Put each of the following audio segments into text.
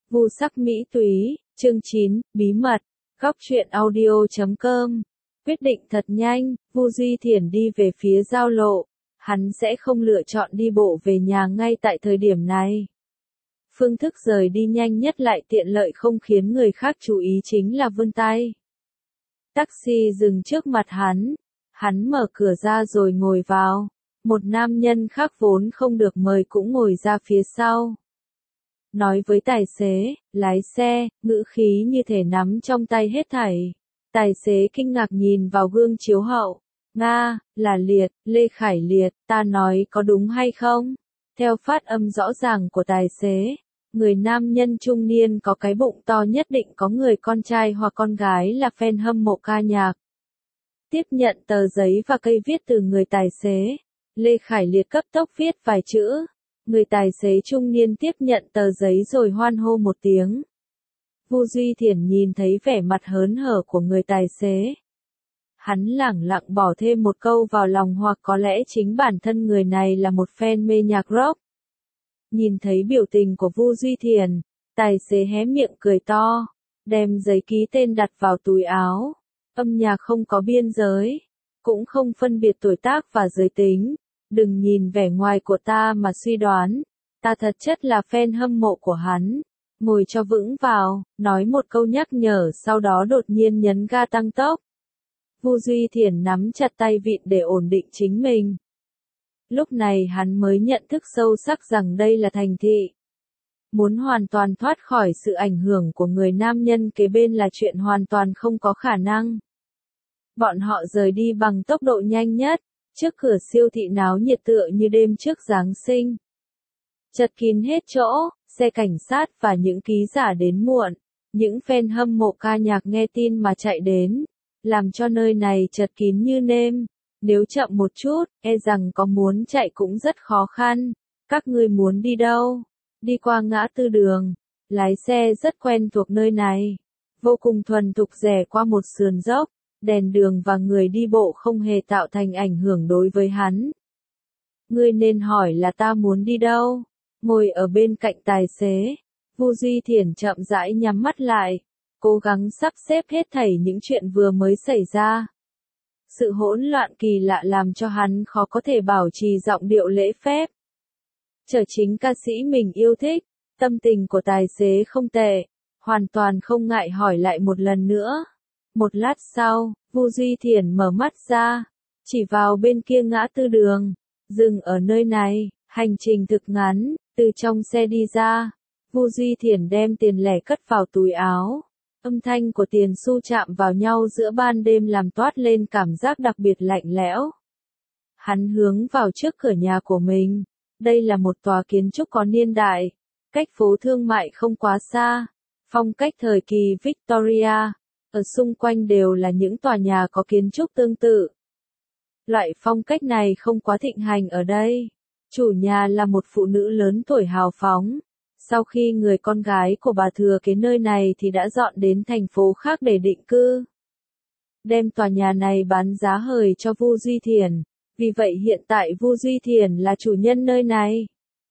Vu sắc mỹ túy, chương 9, bí mật, góc truyện audio.com. Quyết định thật nhanh, Vu Duy Thiển đi về phía giao lộ, hắn sẽ không lựa chọn đi bộ về nhà ngay tại thời điểm này. Phương thức rời đi nhanh nhất lại tiện lợi không khiến người khác chú ý chính là vươn tay. Taxi dừng trước mặt hắn mở cửa ra rồi ngồi vào. Một nam nhân khác vốn không được mời cũng ngồi ra phía sau. Nói với tài xế, lái xe, ngữ khí như thể nắm trong tay hết thảy. Tài xế kinh ngạc nhìn vào gương chiếu hậu. Nga, là Liệt, Lê Khải Liệt, ta nói có đúng hay không? Theo phát âm rõ ràng của tài xế, người nam nhân trung niên có cái bụng to nhất định có người con trai hoặc con gái là fan hâm mộ ca nhạc. Tiếp nhận tờ giấy và cây viết từ người tài xế, Lê Khải Liệt cấp tốc viết vài chữ. Người tài xế trung niên tiếp nhận tờ giấy rồi hoan hô một tiếng. Vu Duy Thiển nhìn thấy vẻ mặt hớn hở của người tài xế. Hắn lẳng lặng bỏ thêm một câu vào lòng hoặc có lẽ chính bản thân người này là một fan mê nhạc rock. Nhìn thấy biểu tình của Vu Duy Thiển, tài xế hé miệng cười to, đem giấy ký tên đặt vào túi áo. Âm nhạc không có biên giới, cũng không phân biệt tuổi tác và giới tính. Đừng nhìn vẻ ngoài của ta mà suy đoán, ta thật chất là fan hâm mộ của hắn. Ngồi cho vững vào, nói một câu nhắc nhở sau đó đột nhiên nhấn ga tăng tốc. Vu Duy Thiển nắm chặt tay vịn để ổn định chính mình. Lúc này hắn mới nhận thức sâu sắc rằng đây là thành thị. Muốn hoàn toàn thoát khỏi sự ảnh hưởng của người nam nhân kế bên là chuyện hoàn toàn không có khả năng. Bọn họ rời đi bằng tốc độ nhanh nhất. Trước cửa siêu thị náo nhiệt tựa như đêm trước Giáng sinh. Chật kín hết chỗ, xe cảnh sát và những ký giả đến muộn. Những fan hâm mộ ca nhạc nghe tin mà chạy đến. Làm cho nơi này chật kín như nêm. Nếu chậm một chút, e rằng có muốn chạy cũng rất khó khăn. Các ngươi muốn đi đâu? Đi qua ngã tư đường. Lái xe rất quen thuộc nơi này. Vô cùng thuần thục rẽ qua một sườn dốc. Đèn đường và người đi bộ không hề tạo thành ảnh hưởng đối với hắn. Ngươi nên hỏi là ta muốn đi đâu? Ngồi ở bên cạnh tài xế, Vu Duy Thiển chậm rãi nhắm mắt lại, cố gắng sắp xếp hết thảy những chuyện vừa mới xảy ra. Sự hỗn loạn kỳ lạ làm cho hắn khó có thể bảo trì giọng điệu lễ phép. Chở chính ca sĩ mình yêu thích, tâm tình của tài xế không tệ, hoàn toàn không ngại hỏi lại một lần nữa. Một lát sau, Vu Duy Thiển mở mắt ra, chỉ vào bên kia ngã tư đường, dừng ở nơi này, hành trình thực ngắn, từ trong xe đi ra, Vu Duy Thiển đem tiền lẻ cất vào túi áo. Âm thanh của tiền xu chạm vào nhau giữa ban đêm làm toát lên cảm giác đặc biệt lạnh lẽo. Hắn hướng vào trước cửa nhà của mình, đây là một tòa kiến trúc có niên đại, cách phố thương mại không quá xa, phong cách thời kỳ Victoria. Ở xung quanh đều là những tòa nhà có kiến trúc tương tự. Loại phong cách này không quá thịnh hành ở đây. Chủ nhà là một phụ nữ lớn tuổi hào phóng. Sau khi người con gái của bà thừa kế nơi này thì đã dọn đến thành phố khác để định cư. Đem tòa nhà này bán giá hời cho Vu Duy Thiển. Vì vậy hiện tại Vu Duy Thiển là chủ nhân nơi này.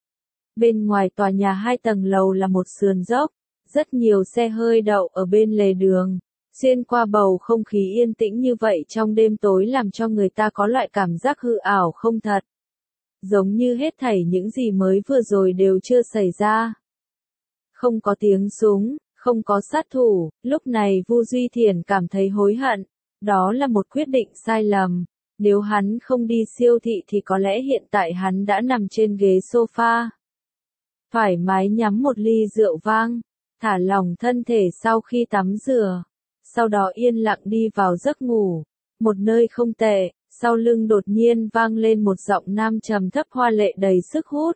Bên ngoài tòa nhà 2 tầng lầu là một sườn dốc. Rất nhiều xe hơi đậu ở bên lề đường. Xuyên qua bầu không khí yên tĩnh như vậy trong đêm tối làm cho người ta có loại cảm giác hư ảo không thật. Giống như hết thảy những gì mới vừa rồi đều chưa xảy ra. Không có tiếng súng, không có sát thủ, lúc này Vu Duy Thiển cảm thấy hối hận. Đó là một quyết định sai lầm. Nếu hắn không đi siêu thị thì có lẽ hiện tại hắn đã nằm trên ghế sofa. Thoải mái nhắm một ly rượu vang, thả lỏng thân thể sau khi tắm rửa. Sau đó yên lặng đi vào giấc ngủ. Một nơi không tệ, sau lưng đột nhiên vang lên một giọng nam trầm thấp hoa lệ đầy sức hút.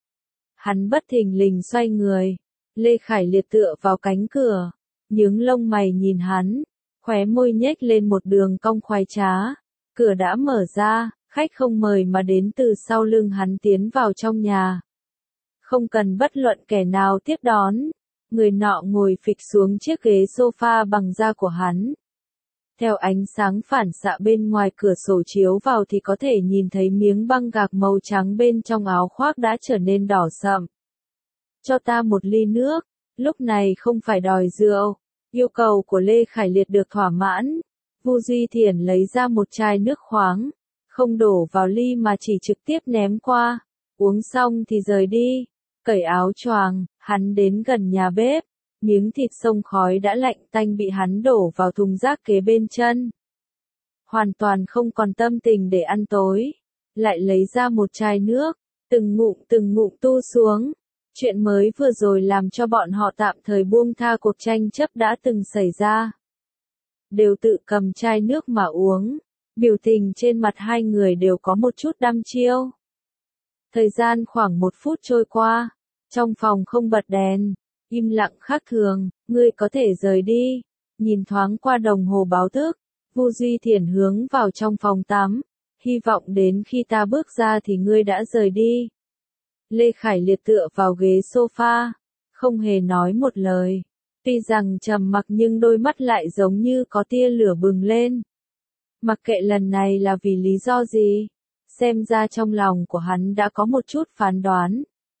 Hắn bất thình lình xoay người. Lê Khải Liệt tựa vào cánh cửa, nhướng lông mày nhìn hắn, khóe môi nhếch lên một đường cong khoái trá. Cửa đã mở ra, khách không mời mà đến từ sau lưng hắn tiến vào trong nhà. Không cần bất luận kẻ nào tiếp đón. Người nọ ngồi phịch xuống chiếc ghế sofa bằng da của hắn. Theo ánh sáng phản xạ bên ngoài cửa sổ chiếu vào thì có thể nhìn thấy miếng băng gạc màu trắng bên trong áo khoác đã trở nên đỏ sậm. Cho ta một ly nước, Lúc này không phải đòi rượu, yêu cầu của Lê Khải Liệt được thỏa mãn. Vu Duy Thiển lấy ra một chai nước khoáng, không đổ vào ly mà chỉ trực tiếp ném qua, uống xong thì rời đi, cởi áo choàng, hắn đến gần nhà bếp, miếng thịt xông khói đã lạnh tanh bị hắn đổ vào thùng rác kế bên chân. Hoàn toàn không còn tâm tình để ăn tối, lại lấy ra một chai nước, từng ngụm tu xuống. Chuyện mới vừa rồi làm cho bọn họ tạm thời buông tha cuộc tranh chấp đã từng xảy ra. Đều tự cầm chai nước mà uống, biểu tình trên mặt hai người đều có một chút đăm chiêu. Thời gian khoảng 1 phút trôi qua, trong phòng không bật đèn, im lặng khác thường, ngươi có thể rời đi. Nhìn thoáng qua đồng hồ báo thức, Vu Duy Thiển hướng vào trong phòng tắm, hy vọng đến khi ta bước ra thì ngươi đã rời đi. Lê Khải Liệt tựa vào ghế sofa, không hề nói một lời. Tuy rằng trầm mặc nhưng đôi mắt lại giống như có tia lửa bừng lên. Mặc kệ lần này là vì lý do gì, xem ra trong lòng của hắn đã có một chút phán đoán.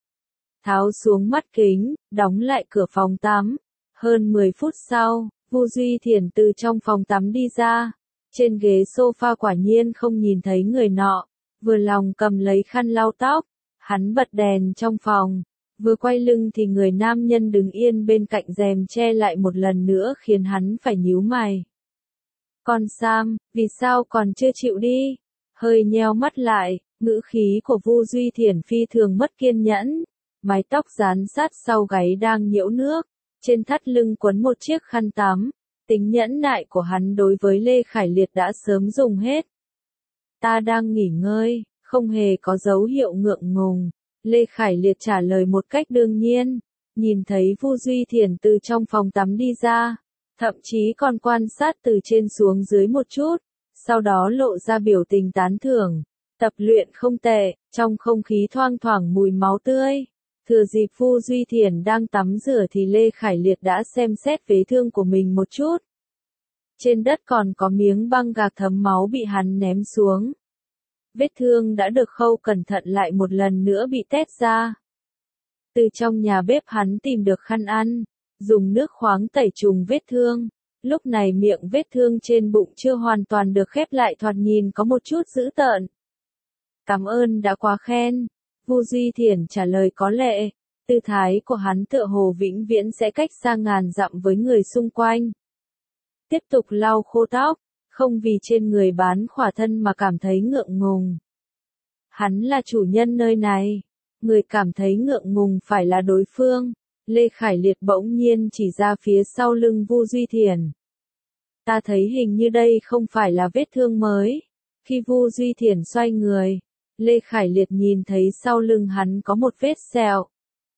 Tháo xuống mắt kính, đóng lại cửa phòng tắm. Hơn 10 phút sau, Vu Duy Thiển từ trong phòng tắm đi ra. Trên ghế sofa quả nhiên không nhìn thấy người nọ, vừa lòng cầm lấy khăn lau tóc. Hắn bật đèn trong phòng, vừa quay lưng thì người nam nhân đứng yên bên cạnh rèm che lại một lần nữa khiến hắn phải nhíu mày. Còn Sam, vì sao còn chưa chịu đi? Hơi nheo mắt lại, ngữ khí của Vu Duy Thiển phi thường mất kiên nhẫn. Mái tóc dán sát sau gáy đang nhiễu nước, trên thắt lưng quấn một chiếc khăn tắm. Tính nhẫn nại của hắn đối với Lê Khải Liệt đã sớm dùng hết. Ta đang nghỉ ngơi. Không hề có dấu hiệu ngượng ngùng, Lê Khải Liệt trả lời một cách đương nhiên, nhìn thấy Vu Duy Thiển từ trong phòng tắm đi ra, thậm chí còn quan sát từ trên xuống dưới một chút, sau đó lộ ra biểu tình tán thưởng, tập luyện không tệ, trong không khí thoang thoảng mùi máu tươi. Thừa dịp Vu Duy Thiển đang tắm rửa thì Lê Khải Liệt đã xem xét vết thương của mình một chút. Trên đất còn có miếng băng gạc thấm máu bị hắn ném xuống. Vết thương đã được khâu cẩn thận lại một lần nữa bị tét ra. Từ trong nhà bếp hắn tìm được khăn ăn, dùng nước khoáng tẩy trùng vết thương. Lúc này miệng vết thương trên bụng chưa hoàn toàn được khép lại, thoạt nhìn có một chút dữ tợn. Cảm ơn đã quá khen. Vu Duy Thiển trả lời có lệ. Tư thái của hắn tựa hồ vĩnh viễn sẽ cách xa ngàn dặm với người xung quanh. Tiếp tục lau khô tóc. Không vì trên người bán khỏa thân mà cảm thấy ngượng ngùng. Hắn là chủ nhân nơi này. Người cảm thấy ngượng ngùng phải là đối phương. Lê Khải Liệt bỗng nhiên chỉ ra phía sau lưng Vu Duy Thiển. Ta thấy hình như đây không phải là vết thương mới. Khi Vu Duy Thiển xoay người, Lê Khải Liệt nhìn thấy sau lưng hắn có một vết sẹo.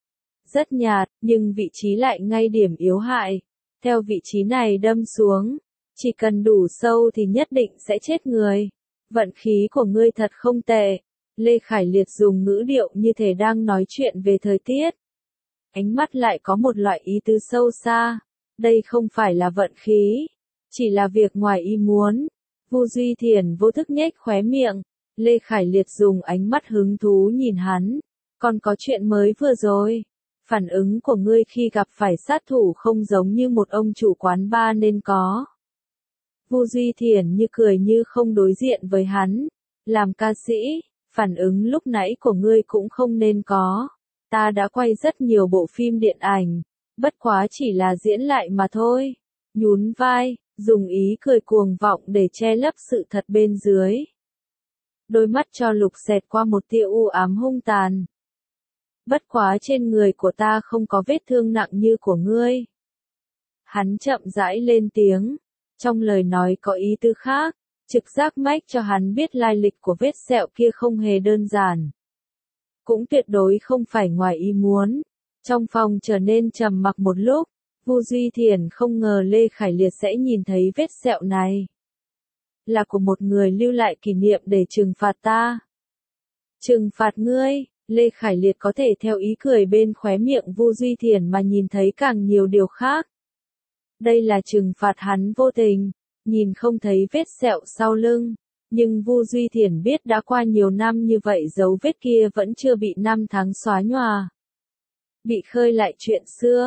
Rất nhạt, nhưng vị trí lại ngay điểm yếu hại. Theo vị trí này đâm xuống. Chỉ cần đủ sâu thì nhất định sẽ chết người. Vận khí của ngươi thật không tệ. Lê Khải Liệt dùng ngữ điệu như thể đang nói chuyện về thời tiết. Ánh mắt lại có một loại ý tứ sâu xa. Đây không phải là vận khí. Chỉ là việc ngoài ý muốn. Vu Duy Thiển vô thức nhếch khóe miệng. Lê Khải Liệt dùng ánh mắt hứng thú nhìn hắn. Còn có chuyện mới vừa rồi. Phản ứng của ngươi khi gặp phải sát thủ không giống như một ông chủ quán bar nên có. Vu Duy Thiển như cười như không đối diện với hắn. Làm ca sĩ, phản ứng lúc nãy của ngươi cũng không nên có. Ta đã quay rất nhiều bộ phim điện ảnh, bất quá chỉ là diễn lại mà thôi. Nhún vai, dùng ý cười cuồng vọng để che lấp sự thật bên dưới. Đôi mắt cho Lục xẹt qua một tia u ám hung tàn. Bất quá trên người của ta không có vết thương nặng như của ngươi. Hắn chậm rãi lên tiếng. Trong lời nói có ý tứ khác, trực giác mách cho hắn biết lai lịch của vết sẹo kia không hề đơn giản. Cũng tuyệt đối không phải ngoài ý muốn. Trong phòng trở nên trầm mặc một lúc, Vu Duy Thiển không ngờ Lê Khải Liệt sẽ nhìn thấy vết sẹo này. Là của một người lưu lại kỷ niệm để trừng phạt ta. Trừng phạt ngươi, Lê Khải Liệt có thể theo ý cười bên khóe miệng Vu Duy Thiển mà nhìn thấy càng nhiều điều khác. Đây là trừng phạt hắn vô tình, nhìn không thấy vết sẹo sau lưng, nhưng Vu Duy Thiển biết đã qua nhiều năm như vậy dấu vết kia vẫn chưa bị năm tháng xóa nhòa. Bị khơi lại chuyện xưa,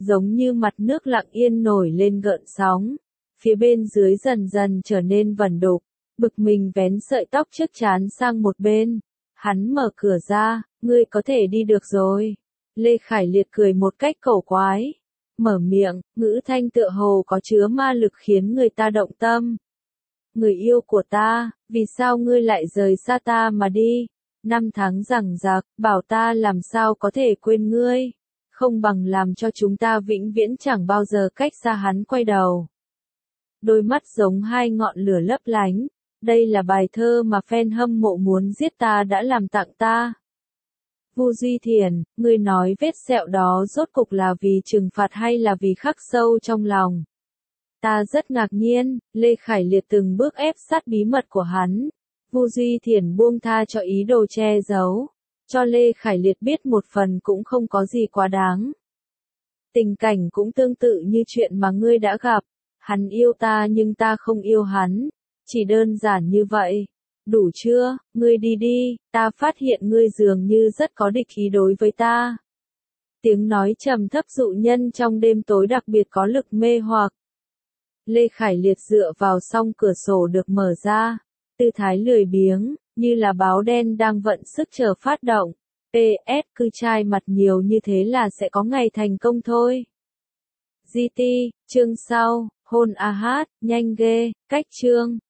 giống như mặt nước lặng yên nổi lên gợn sóng. Phía bên dưới dần dần trở nên vẩn đục, bực mình vén sợi tóc trước trán sang một bên. Hắn mở cửa ra, ngươi có thể đi được rồi. Lê Khải Liệt cười một cách cổ quái. Mở miệng, ngữ thanh tựa hồ có chứa ma lực khiến người ta động tâm. Người yêu của ta, vì sao ngươi lại rời xa ta mà đi? 5 tháng giằng giặc, bảo ta làm sao có thể quên ngươi. Không bằng làm cho chúng ta vĩnh viễn chẳng bao giờ cách xa. Hắn quay đầu. Đôi mắt giống hai ngọn lửa lấp lánh. Đây là bài thơ mà fan hâm mộ muốn giết ta đã làm tặng ta. Vu Duy Thiền, ngươi nói vết sẹo đó rốt cục là vì trừng phạt hay là vì khắc sâu trong lòng? Ta rất ngạc nhiên, Lê Khải Liệt từng bước ép sát bí mật của hắn. Vu Duy Thiền buông tha cho ý đồ che giấu. Cho Lê Khải Liệt biết một phần cũng không có gì quá đáng. Tình cảnh cũng tương tự như chuyện mà ngươi đã gặp. Hắn yêu ta nhưng ta không yêu hắn. Chỉ đơn giản như vậy. Đủ chưa, ngươi đi đi, ta phát hiện ngươi dường như rất có địch ý đối với ta. Tiếng nói trầm thấp dụ nhân trong đêm tối đặc biệt có lực mê hoặc. Lê Khải Liệt dựa vào song cửa sổ được mở ra. Tư thái lười biếng, như là báo đen đang vận sức chờ phát động. PS, cứ chai mặt nhiều như thế là sẽ có ngày thành công thôi. GT, chương sau, hôn a hát, nhanh ghê, cách chương.